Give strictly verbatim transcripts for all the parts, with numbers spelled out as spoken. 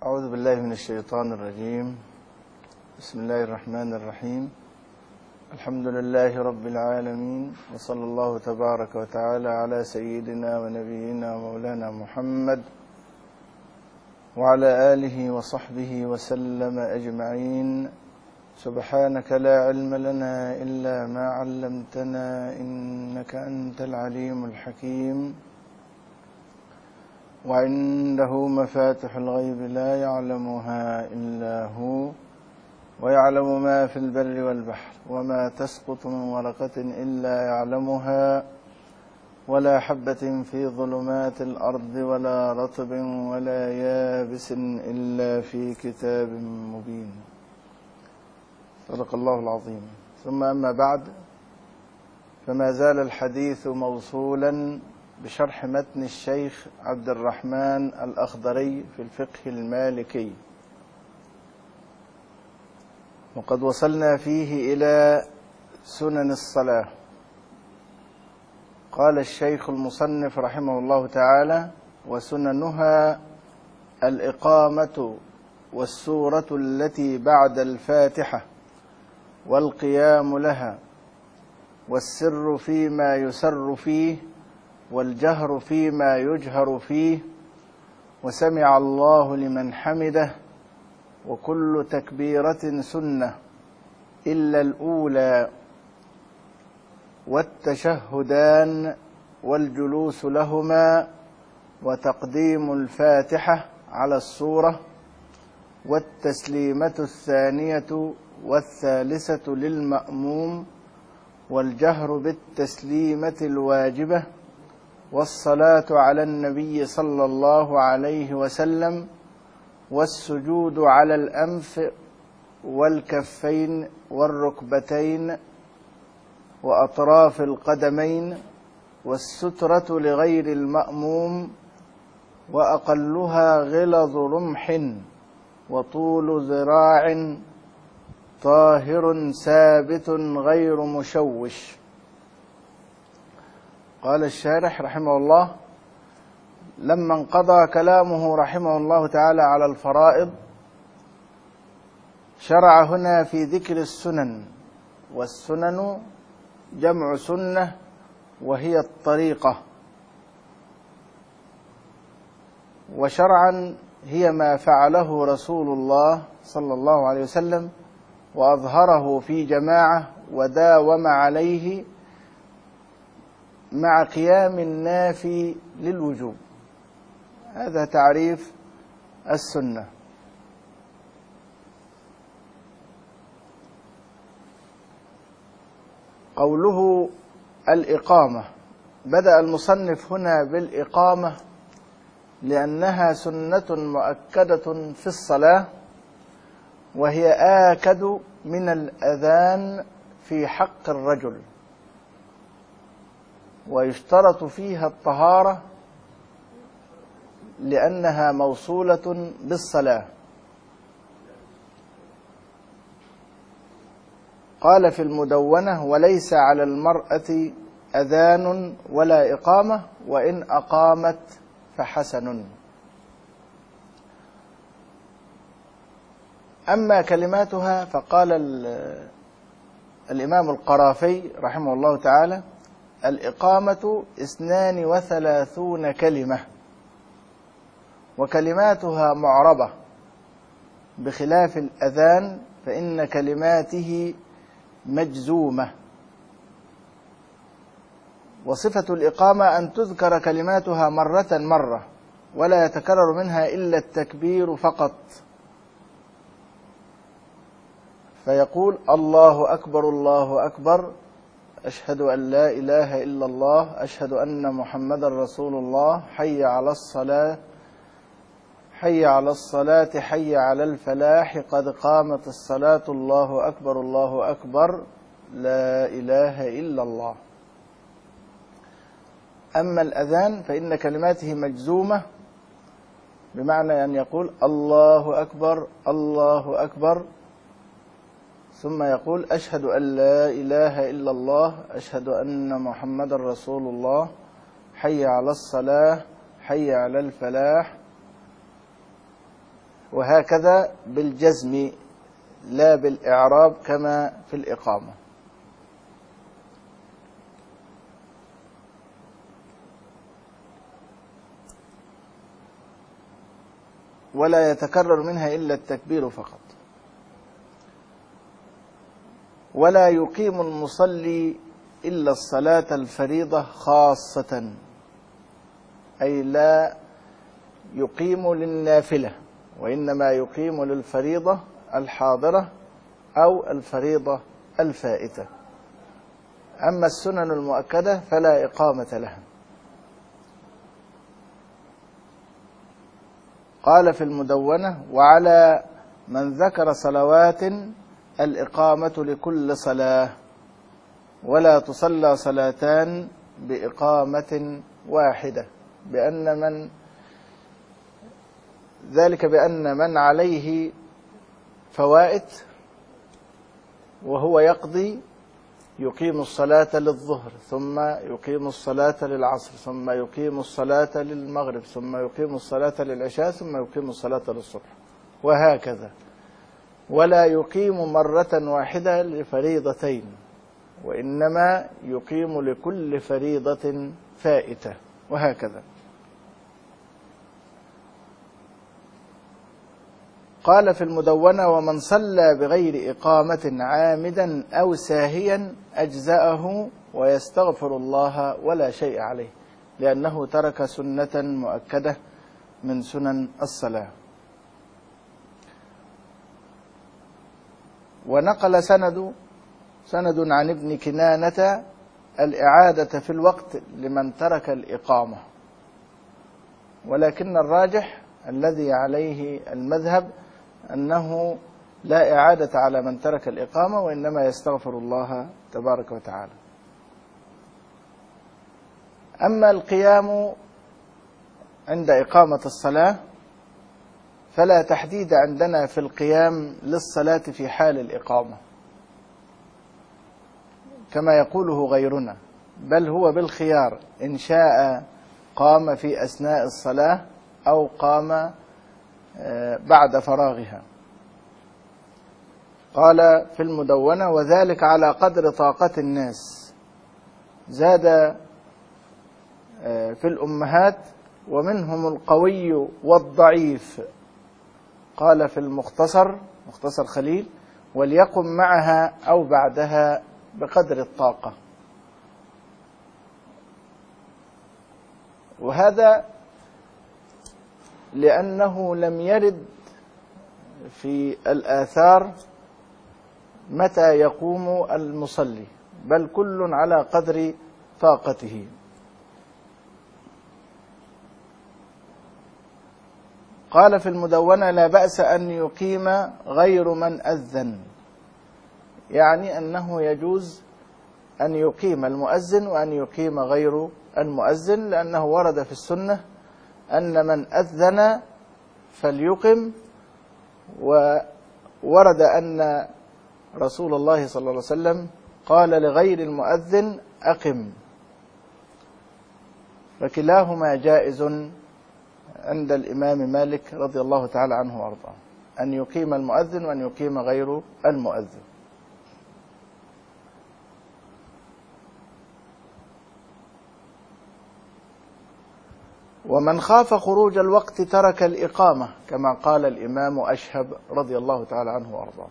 أعوذ بالله من الشيطان الرجيم. بسم الله الرحمن الرحيم. الحمد لله رب العالمين، وصلى الله تبارك وتعالى على سيدنا ونبينا ومولانا محمد وعلى آله وصحبه وسلم أجمعين. سبحانك لا علم لنا إلا ما علمتنا إنك أنت العليم الحكيم. وعنده مفاتح الغيب لا يعلمها إلا هو، ويعلم ما في البر والبحر، وما تسقط من ورقة إلا يعلمها، ولا حبة في ظلمات الأرض ولا رطب ولا يابس إلا في كتاب مبين. صدق الله العظيم. ثم أما بعد، فما زال الحديث موصولا بشرح متن الشيخ عبد الرحمن الأخضري في الفقه المالكي، وقد وصلنا فيه إلى سنن الصلاة. قال الشيخ المصنف رحمه الله تعالى: وسننها الإقامة والسورة التي بعد الفاتحة والقيام لها، والسر فيما يسر فيه، والجهر فيما يجهر فيه، وسمع الله لمن حمده، وكل تكبيرة سنة إلا الأولى، والتشهدان والجلوس لهما، وتقديم الفاتحة على السورة، والتسليمة الثانية والثالثة للمأموم، والجهر بالتسليمة الواجبة، والصلاة على النبي صلى الله عليه وسلم، والسجود على الأنف والكفين والركبتين وأطراف القدمين، والسترة لغير المأموم، وأقلها غلظ رمح وطول ذراع، طاهر ثابت غير مشوش. قال الشارح رحمه الله: لما انقضى كلامه رحمه الله تعالى على الفرائض، شرع هنا في ذكر السنن. والسنن جمع سنة، وهي الطريقة، وشرعا هي ما فعله رسول الله صلى الله عليه وسلم وأظهره في جماعة وداوم عليه مع قيام النافي للوجوب. هذا تعريف السنة. قوله الإقامة، بدأ المصنف هنا بالإقامة لأنها سنة مؤكدة في الصلاة، وهي آكد من الأذان في حق الرجل، ويشترط فيها الطهارة لأنها موصولة بالصلاة. قال في المدونة: وليس على المرأة أذان ولا إقامة، وإن أقامت فحسن. أما كلماتها فقال الإمام القرافي رحمه الله تعالى: الإقامة اثنان وثلاثون كلمة، وكلماتها معربة، بخلاف الأذان فإن كلماته مجزومة. وصفة الإقامة أن تذكر كلماتها مرة مرة، ولا يتكرر منها إلا التكبير فقط، فيقول: الله أكبر الله أكبر، أشهد أن لا إله إلا الله، أشهد أن محمدا رسول الله، حي على الصلاة حي على الصلاة حي على الفلاح، قد قامت الصلاة، الله أكبر الله أكبر، لا إله إلا الله. أما الأذان فإن كلماته مجزومة، بمعنى أن يقول: الله أكبر الله أكبر، ثم يقول: أشهد أن لا إله إلا الله، أشهد أن محمدا رسول الله، حي على الصلاة حي على الفلاح. وهكذا بالجزم لا بالإعراب كما في الإقامة. ولا يتكرر منها إلا التكبير فقط. ولا يقيم المصلي إلا الصلاة الفريضة خاصة، أي لا يقيم للنافلة، وإنما يقيم للفريضة الحاضرة أو الفريضة الفائتة. أما السنن المؤكدة فلا إقامة لها. قال في المدونة: وعلى من ذكر صلوات الإقامة لكل صلاة، ولا تصلى صلاتان بإقامة واحدة، بأن من ذلك بأن من عليه فوائت وهو يقضي يقيم الصلاة للظهر، ثم يقيم الصلاة للعصر، ثم يقيم الصلاة للمغرب، ثم يقيم الصلاة للعشاء، ثم يقيم الصلاة للصبح، وهكذا. ولا يقيم مرة واحدة لفريضتين، وإنما يقيم لكل فريضة فائتة، وهكذا. قال في المدونة: ومن صلى بغير إقامة عامدا أو ساهيا أجزأه ويستغفر الله ولا شيء عليه، لأنه ترك سنة مؤكدة من سنن الصلاة. ونقل سند سند عن ابن كنانة الإعادة في الوقت لمن ترك الإقامة، ولكن الراجح الذي عليه المذهب أنه لا إعادة على من ترك الإقامة، وإنما يستغفر الله تبارك وتعالى. أما القيام عند إقامة الصلاة فلا تحديد عندنا في القيام للصلاة في حال الإقامة كما يقوله غيرنا، بل هو بالخيار، إن شاء قام في أثناء الصلاة أو قام بعد فراغها. قال في المدونة: وذلك على قدر طاقة الناس. زاد في الأمهات: ومنهم القوي والضعيف. قال في المختصر مختصر خليل: وليقم معها أو بعدها بقدر الطاقة. وهذا لأنه لم يرد في الآثار متى يقوم المصلي، بل كل على قدر طاقته. قال في المدونة: لا بأس أن يقيم غير من أذن، يعني أنه يجوز أن يقيم المؤذن وأن يقيم غير المؤذن، لأنه ورد في السنة أن من أذن فليقم، وورد أن رسول الله صلى الله عليه وسلم قال لغير المؤذن أقم، فكلاهما جائز عند الإمام مالك رضي الله تعالى عنه وأرضاه، أن يقيم المؤذن وأن يقيم غير المؤذن. ومن خاف خروج الوقت ترك الإقامة، كما قال الإمام أشهب رضي الله تعالى عنه وأرضاه.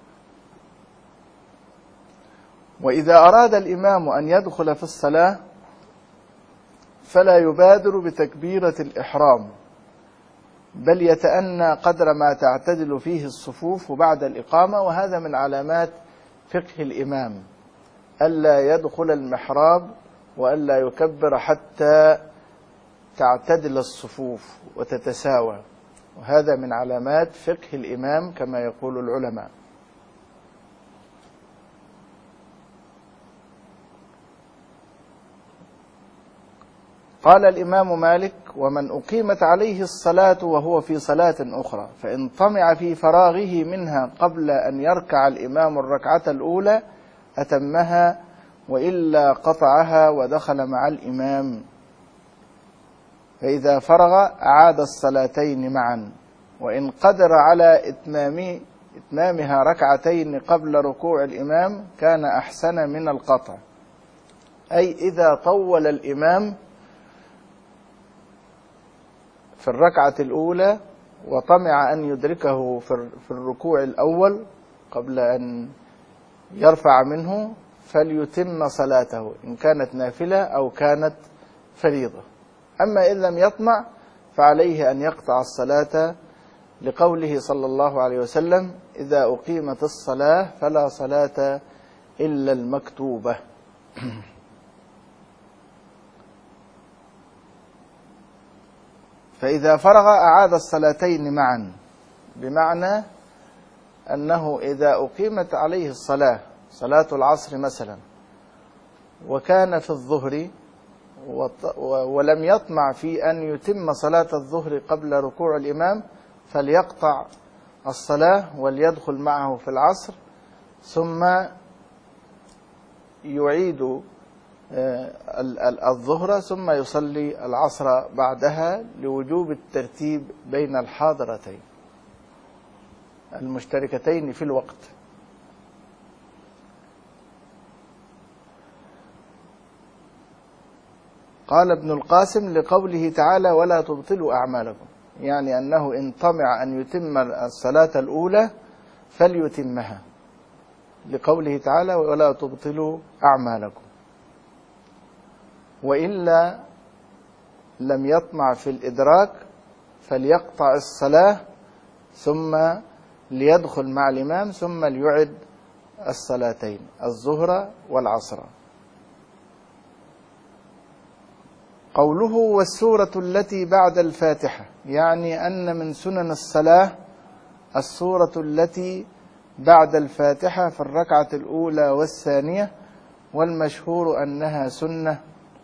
وإذا أراد الإمام أن يدخل في الصلاة فلا يبادر بتكبيرة الإحرام، بل يتأنى قدر ما تعتدل فيه الصفوف بعد الإقامة، وهذا من علامات فقه الإمام، ألا يدخل المحراب وألا يكبر حتى تعتدل الصفوف وتتساوى، وهذا من علامات فقه الإمام كما يقول العلماء. قال الإمام مالك: ومن أقيمت عليه الصلاة وهو في صلاة أخرى فإن طمع في فراغه منها قبل أن يركع الإمام الركعة الأولى أتمها، وإلا قطعها ودخل مع الإمام، فإذا فرغ أعاد الصلاتين معا. وإن قدر على إتمام إتمامها ركعتين قبل ركوع الإمام كان أحسن من القطع. أي إذا طول الإمام في الركعة الأولى وطمع أن يدركه في الركوع الأول قبل أن يرفع منه فليتم صلاته إن كانت نافلة أو كانت فريضة. أما إن لم يطمع فعليه أن يقطع الصلاة لقوله صلى الله عليه وسلم: إذا أقيمت الصلاة فلا صلاة إلا المكتوبة. فإذا فرغ أعاد الصلاتين معا، بمعنى أنه إذا أقيمت عليه الصلاة، صلاة العصر مثلا، وكان في الظهر ولم يطمع في أن يتم صلاة الظهر قبل ركوع الإمام، فليقطع الصلاة وليدخل معه في العصر، ثم يعيد الظهر ثم يصلي العصر بعدها لوجوب الترتيب بين الحاضرتين المشتركتين في الوقت. قال ابن القاسم لقوله تعالى: ولا تبطلوا أعمالكم، يعني أنه إن طمع أن يتم الصلاة الأولى فليتمها، لقوله تعالى: ولا تبطلوا أعمالكم. وإلا لم يطمع في الإدراك فليقطع الصلاة ثم ليدخل مع الإمام ثم ليعد الصلاتين الظهر والعصر. قوله: والسورة التي بعد الفاتحة، يعني أن من سنن الصلاة السورة التي بعد الفاتحة في الركعة الأولى والثانية، والمشهور أنها سنة،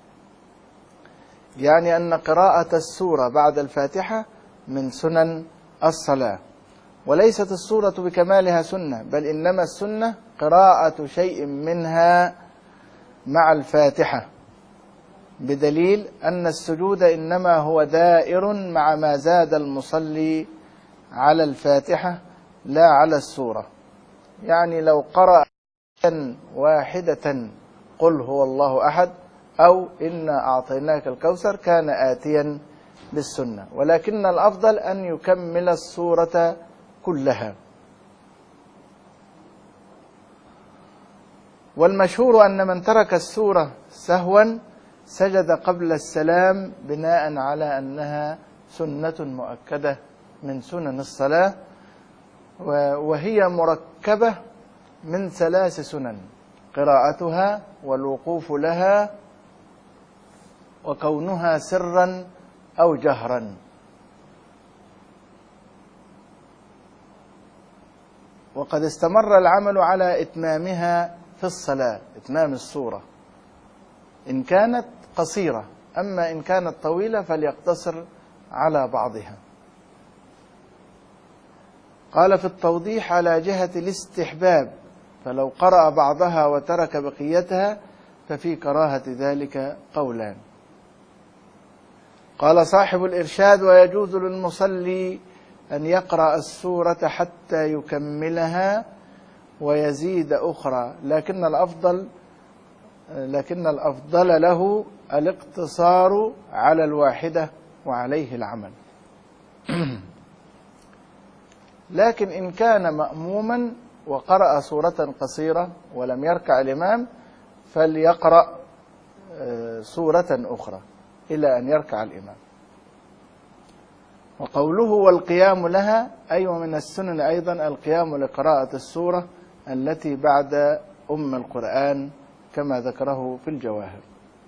يعني أن قراءة السورة بعد الفاتحة من سنن الصلاة، وليست السورة بكمالها سنة، بل إنما السنة قراءة شيء منها مع الفاتحة، بدليل أن السجود إنما هو دائر مع ما زاد المصلي على الفاتحة لا على السورة. يعني لو قرأ واحدة قل هو الله أحد أو إنا أعطيناك الكوثر كان آتيا بالسنة، ولكن الأفضل أن يكمل السورة كلها. والمشهور أن من ترك السورة سهوا سجد قبل السلام بناء على أنها سنة مؤكدة من سنن الصلاة، وهي مركبة من ثلاث سنن: قراءتها والوقوف لها وكونها سرا أو جهرا. وقد استمر العمل على إتمامها في الصلاة، إتمام السورة إن كانت قصيرة، أما إن كانت طويلة فليقتصر على بعضها. قال في التوضيح: على جهة الاستحباب، فلو قرأ بعضها وترك بقيتها ففي كراهة ذلك قولان. قال صاحب الإرشاد: ويجوز للمصلي أن يقرأ السورة حتى يكملها ويزيد أخرى، لكن الأفضل لكن الأفضل له الاقتصار على الواحدة وعليه العمل. لكن إن كان مأموما وقرأ سورة قصيرة ولم يركع الإمام فليقرأ سورة أخرى إلى أن يركع الإمام. وقوله: والقيام لها، أي ومن السنن أيضا القيام لقراءة السورة التي بعد أم القرآن كما ذكره في الجواهر.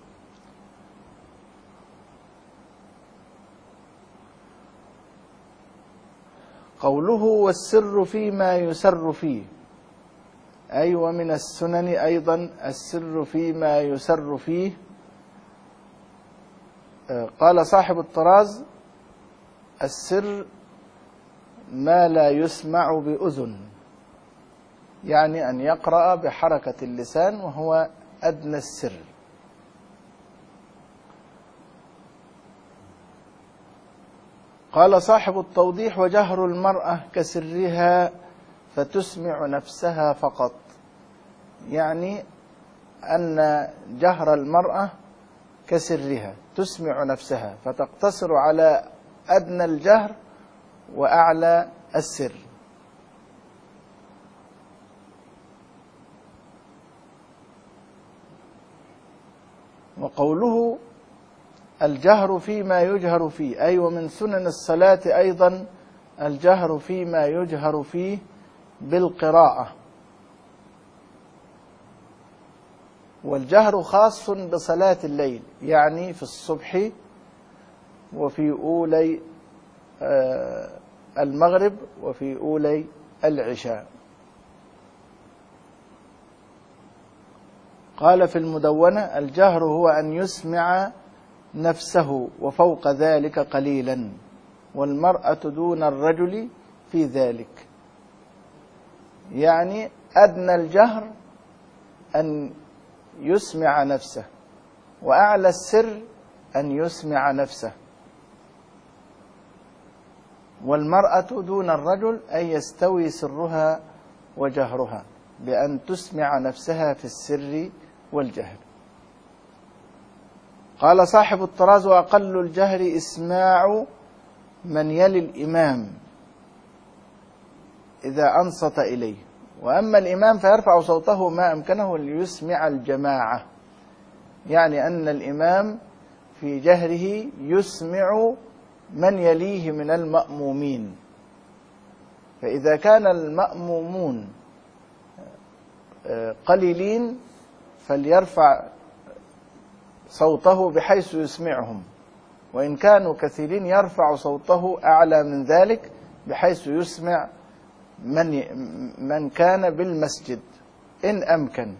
قوله: والسر فيما يسر فيه، أي ومن السنن أيضا السر فيما يسر فيه. قال صاحب الطراز: السر ما لا يسمع بأذن، يعني أن يقرأ بحركة اللسان وهو أدنى السر. قال صاحب التوضيح: وجهر المرأة كسرها فتسمع نفسها فقط، يعني أن جهر المرأة كسرها تسمع نفسها، فتقتصر على أدنى الجهر وأعلى السر. وقوله الجهر فيما يجهر فيه، أي ومن سنن الصلاة أيضا الجهر فيما يجهر فيه بالقراءة، والجهر خاص بصلاة الليل، يعني في الصبح وفي أولي المغرب وفي أولي العشاء. قال في المدونة: الجهر هو أن يسمع نفسه وفوق ذلك قليلا، والمرأة دون الرجل في ذلك، يعني أدنى الجهر أن يسمع نفسه، وأعلى السر أن يسمع نفسه. والمرأة دون الرجل أن يستوي سرها وجهرها بأن تسمع نفسها في السر والجهر. قال صاحب الطراز: وأقل الجهر إسماع من يلي الإمام إذا أنصت إليه، وأما الإمام فيرفع صوته ما أمكنه ليسمع الجماعة، يعني أن الإمام في جهره يسمع من يليه من المأمومين، فإذا كان المأمومون قليلين فليرفع صوته بحيث يسمعهم، وإن كانوا كثيرين يرفع صوته أعلى من ذلك بحيث يسمع من من كان بالمسجد إن أمكن.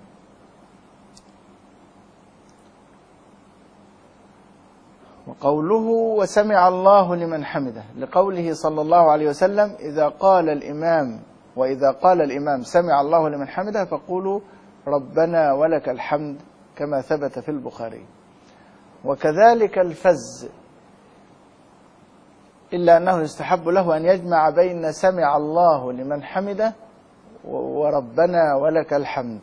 وقوله: وسمع الله لمن حمده، لقوله صلى الله عليه وسلم: إذا قال الإمام وإذا قال الإمام سمع الله لمن حمده فقولوا ربنا ولك الحمد، كما ثبت في البخاري. وكذلك الفز، إلا أنه يستحب له أن يجمع بين سمع الله لمن حمده وربنا ولك الحمد،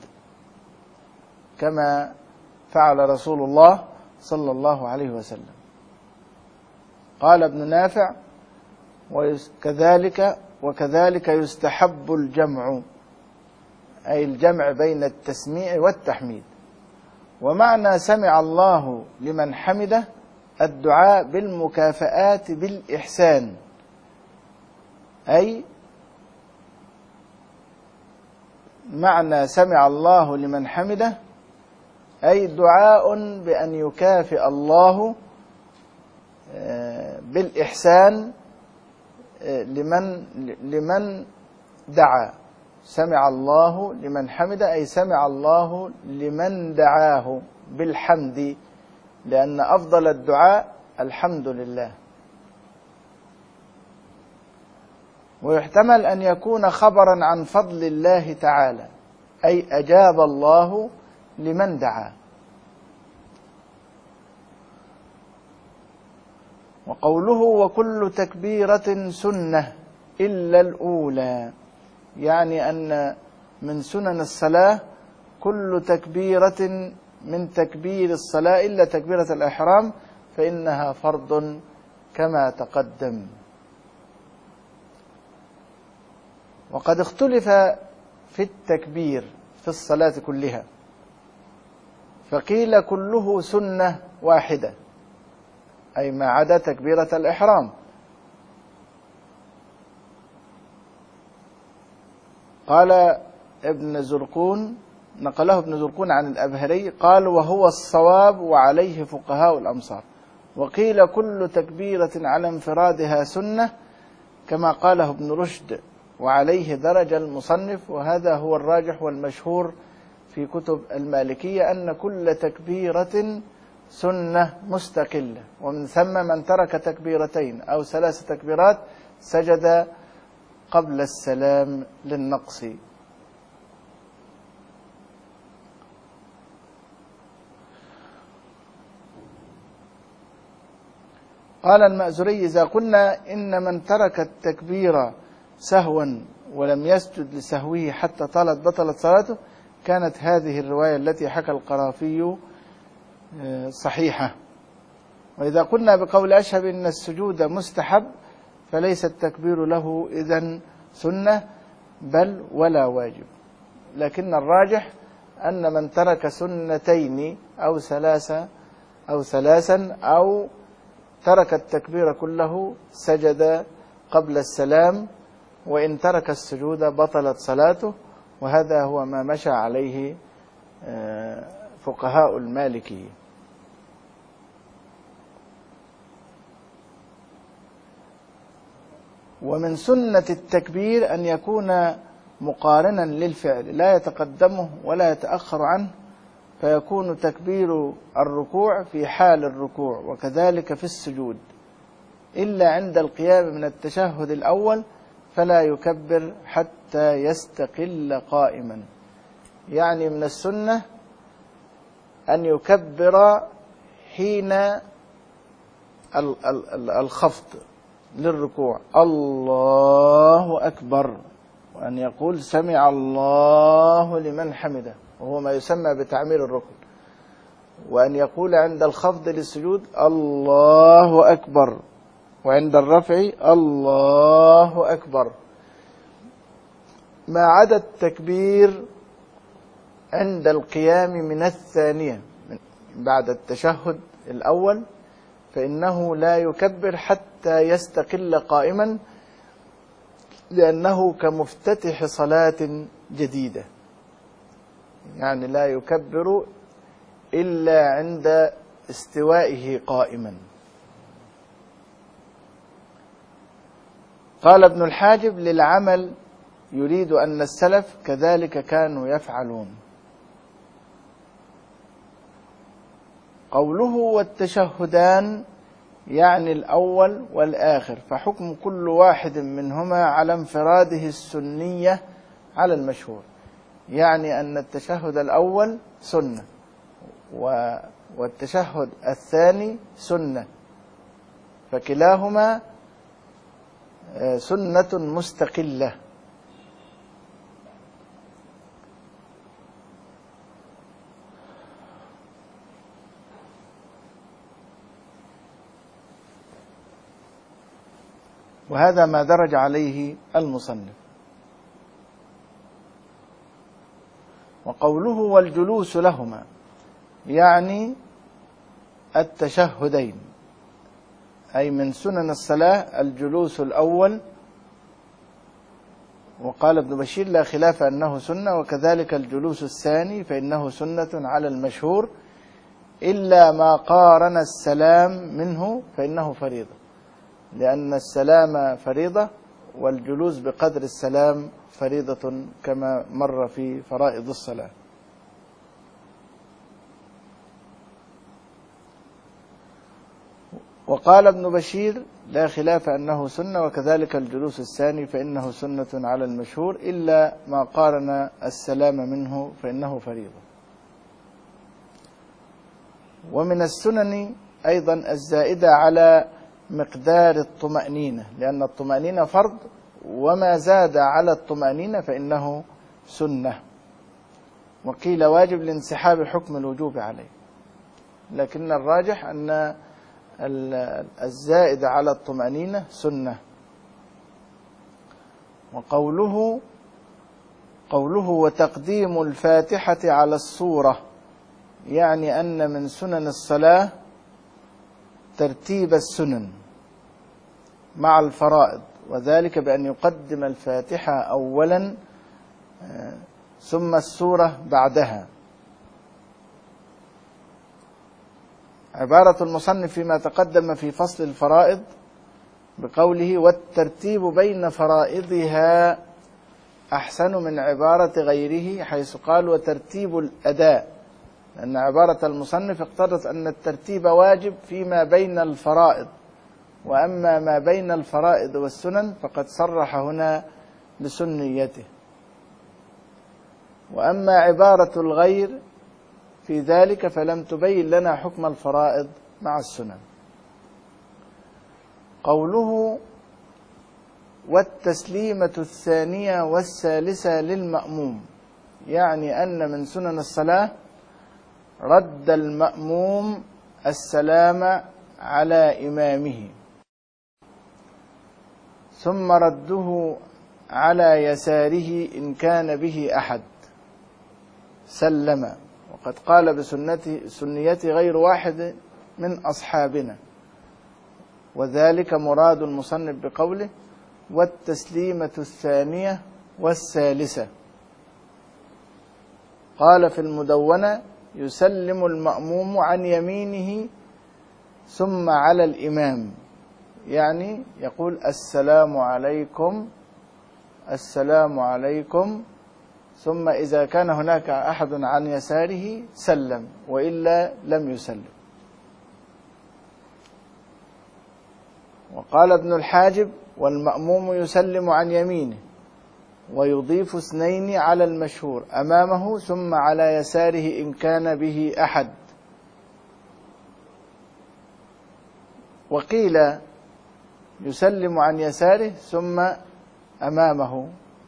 كما فعل رسول الله صلى الله عليه وسلم. قال ابن نافع: وكذلك وكذلك يستحب الجمع، أي الجمع بين التسميع والتحميد. ومعنى سمع الله لمن حمده الدعاء بالمكافآت بالإحسان، أي معنى سمع الله لمن حمده أي دعاء بأن يكافئ الله بالإحسان لمن لمن دعا. سمع الله لمن حمده أي سمع الله لمن دعاه بالحمد، لأن أفضل الدعاء الحمد لله. ويحتمل أن يكون خبرا عن فضل الله تعالى، أي أجاب الله لمن دعا. وقوله: وكل تكبيرة سنة إلا الأولى، يعني أن من سنن الصلاة كل تكبيرة من تكبير الصلاة إلا تكبيرة الإحرام، فإنها فرض كما تقدم. وقد اختلف في التكبير في الصلاة كلها، فقيل كله سنة واحدة، أي ما عدا تكبيرة الإحرام. قال ابن زرقون، نقله ابن زرقون عن الأبهري قال: وهو الصواب وعليه فقهاء الأمصار. وقيل كل تكبيرة على انفرادها سنة، كما قاله ابن رشد، وعليه درج المصنف، وهذا هو الراجح والمشهور في كتب المالكية، أن كل تكبيرة سنة مستقلة، ومن ثم من ترك تكبيرتين أو ثلاث تكبيرات سجد قبل السلام للنقص. قال المأزري: إذا قلنا إن من ترك التكبير سهوا ولم يسجد لسهوه حتى طالت بطلت صلاته، كانت هذه الرواية التي حكى القرافي صحيحة. وإذا قلنا بقول أشهب إن السجود مستحب، فليس التكبير له إذن سنة بل ولا واجب. لكن الراجح أن من ترك سنتين أو ثلاثة أو ثلاثا أو ترك التكبير كله سجد قبل السلام، وإن ترك السجود بطلت صلاته. وهذا هو ما مشى عليه فقهاء المالكية. ومن سنة التكبير أن يكون مقارنا للفعل، لا يتقدمه ولا يتأخر عنه، فيكون تكبير الركوع في حال الركوع وكذلك في السجود، إلا عند القيام من التشهد الأول فلا يكبر حتى يستقل قائما. يعني من السنة أن يكبر حين الخفض للركوع الله أكبر، وأن يقول سمع الله لمن حمده، وهو ما يسمى بتعمير الركن، وأن يقول عند الخفض للسجود الله أكبر، وعند الرفع الله أكبر، ما عدا التكبير عند القيام من الثانية بعد التشهد الأول، فإنه لا يكبر حتى يستقل قائما، لأنه كمفتتح صلاة جديدة، يعني لا يكبر إلا عند استوائه قائما. قال ابن الحاجب: للعمل يريد أن السلف كذلك كانوا يفعلون. قوله والتشهدان يعني الأول والآخر، فحكم كل واحد منهما على انفراده السنية على المشهور، يعني أن التشهد الأول سنة والتشهد الثاني سنة، فكلاهما سنة مستقلة. وهذا ما درج عليه المصنف. وقوله والجلوس لهما يعني التشهدين، أي من سنن الصلاة الجلوس الأول. وقال ابن بشير: لا خلاف أنه سنة، وكذلك الجلوس الثاني فإنه سنة على المشهور، إلا ما قارن السلام منه فإنه فريضة، لأن السلام فريضة والجلوس بقدر السلام فريضة كما مر في فرائض الصلاة. وقال ابن بشير: لا خلاف أنه سنة، وكذلك الجلوس الثاني فإنه سنة على المشهور، إلا ما قارن السلام منه فإنه فريضة. ومن السنن أيضا الزائدة على مقدار الطمأنينة، لأن الطمأنينة فرض، وما زاد على الطمأنينة فإنه سنة. وقيل واجب لانسحاب حكم الوجوب عليه، لكن الراجح أن الزائد على الطمأنينة سنة. وقوله قوله وتقديم الفاتحة على السورة، يعني أن من سنن الصلاة ترتيب السنن مع الفرائض، وذلك بأن يقدم الفاتحة أولا ثم السورة بعدها. عبارة المصنف فيما تقدم في فصل الفرائض بقوله والترتيب بين فرائضها أحسن من عبارة غيره، حيث قال وترتيب الأداء، لأن عبارة المصنف اقتضت أن الترتيب واجب فيما بين الفرائض، وأما ما بين الفرائض والسنن فقد صرح هنا بسنيته. وأما عبارة الغير في ذلك فلم تبين لنا حكم الفرائض مع السنن. قوله والتسليمة الثانية والثالثة للمأموم، يعني أن من سنن الصلاة رد المأموم السلام على إمامه، ثم رده على يساره إن كان به أحد سلم. وقد قال بسنيته غير واحد من أصحابنا، وذلك مراد المصنف بقوله والتسليمة الثانية والثالثة. قال في المدونة يسلم المأموم عن يمينه ثم على الإمام، يعني يقول السلام عليكم السلام عليكم، ثم إذا كان هناك أحد عن يساره سلم، وإلا لم يسلم. وقال ابن الحاجب والمأموم يسلم عن يمينه ويضيف اثنين على المشهور أمامه ثم على يساره إن كان به أحد. وقيل يسلم عن يساره ثم أمامه،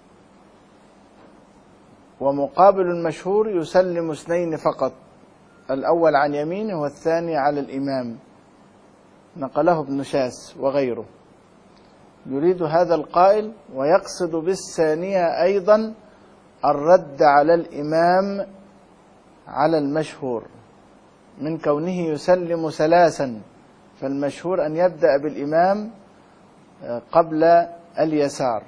ومقابل المشهور يسلم اثنين فقط، الأول عن يمينه والثاني على الإمام، نقله ابن شاس وغيره. يريد هذا القائل ويقصد بالثانية أيضا الرد على الإمام على المشهور، من كونه يسلم ثلاثا، فالمشهور أن يبدأ بالإمام قبل اليسار.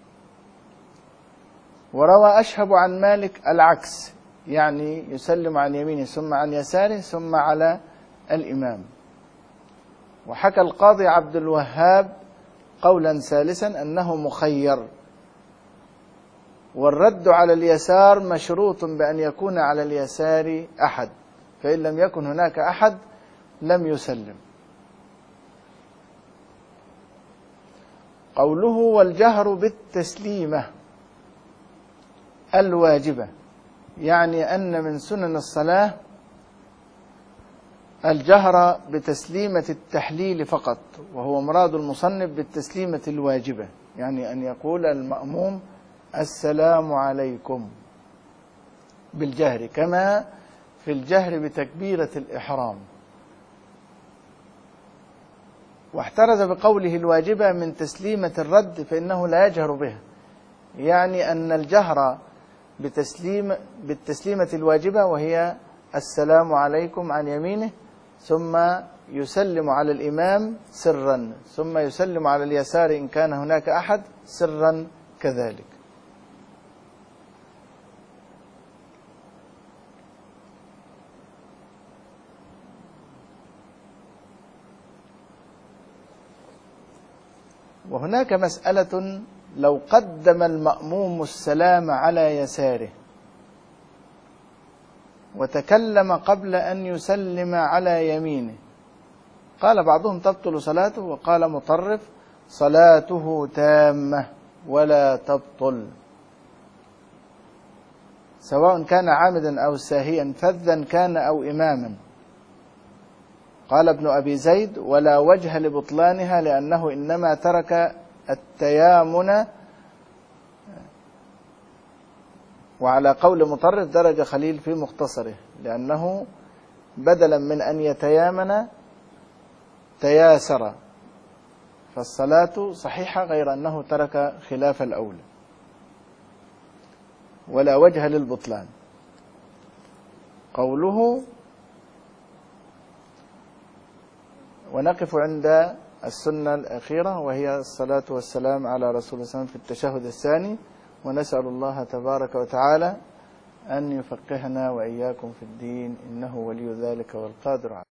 وروى أشهب عن مالك العكس، يعني يسلم عن يمينه ثم عن يساره ثم على الإمام. وحكى القاضي عبد الوهاب قولا ثالثا أنه مخير، والرد على اليسار مشروط بأن يكون على اليسار أحد، فإن لم يكن هناك أحد لم يسلم. قوله والجهر بالتسليمة الواجبة، يعني أن من سنن الصلاة الجهر بتسليمة التحليل فقط، وهو مراد المصنف بالتسليمة الواجبة، يعني أن يقول المأموم السلام عليكم بالجهر، كما في الجهر بتكبيرة الإحرام. واحترز بقوله الواجبة من تسليمة الرد فإنه لا يجهر بها، يعني أن الجهر بتسليم بالتسليمة الواجبة وهي السلام عليكم عن يمينه، ثم يسلم على الإمام سرا، ثم يسلم على اليسار إن كان هناك أحد سرا كذلك. وهناك مسألة، لو قدم المأموم السلام على يساره وتكلم قبل أن يسلم على يمينه، قال بعضهم تبطل صلاته، وقال مطرف صلاته تامة ولا تبطل، سواء كان عامدا أو ساهيا، فذا كان أو إماما. قال ابن أبي زيد ولا وجه لبطلانها، لأنه إنما ترك التيامن. وعلى قول مطرف درج خليل في مختصره، لأنه بدلا من أن يتيامن تياسر، فالصلاة صحيحة، غير أنه ترك خلاف الأولى. ولا وجه للبطلان. قوله ونقف عند السنة الأخيرة، وهي الصلاة والسلام على رسول الله صلى الله عليه وسلم في التشهد الثاني، ونسأل الله تبارك وتعالى أن يفقهنا وإياكم في الدين، إنه ولي ذلك والقادر عليه.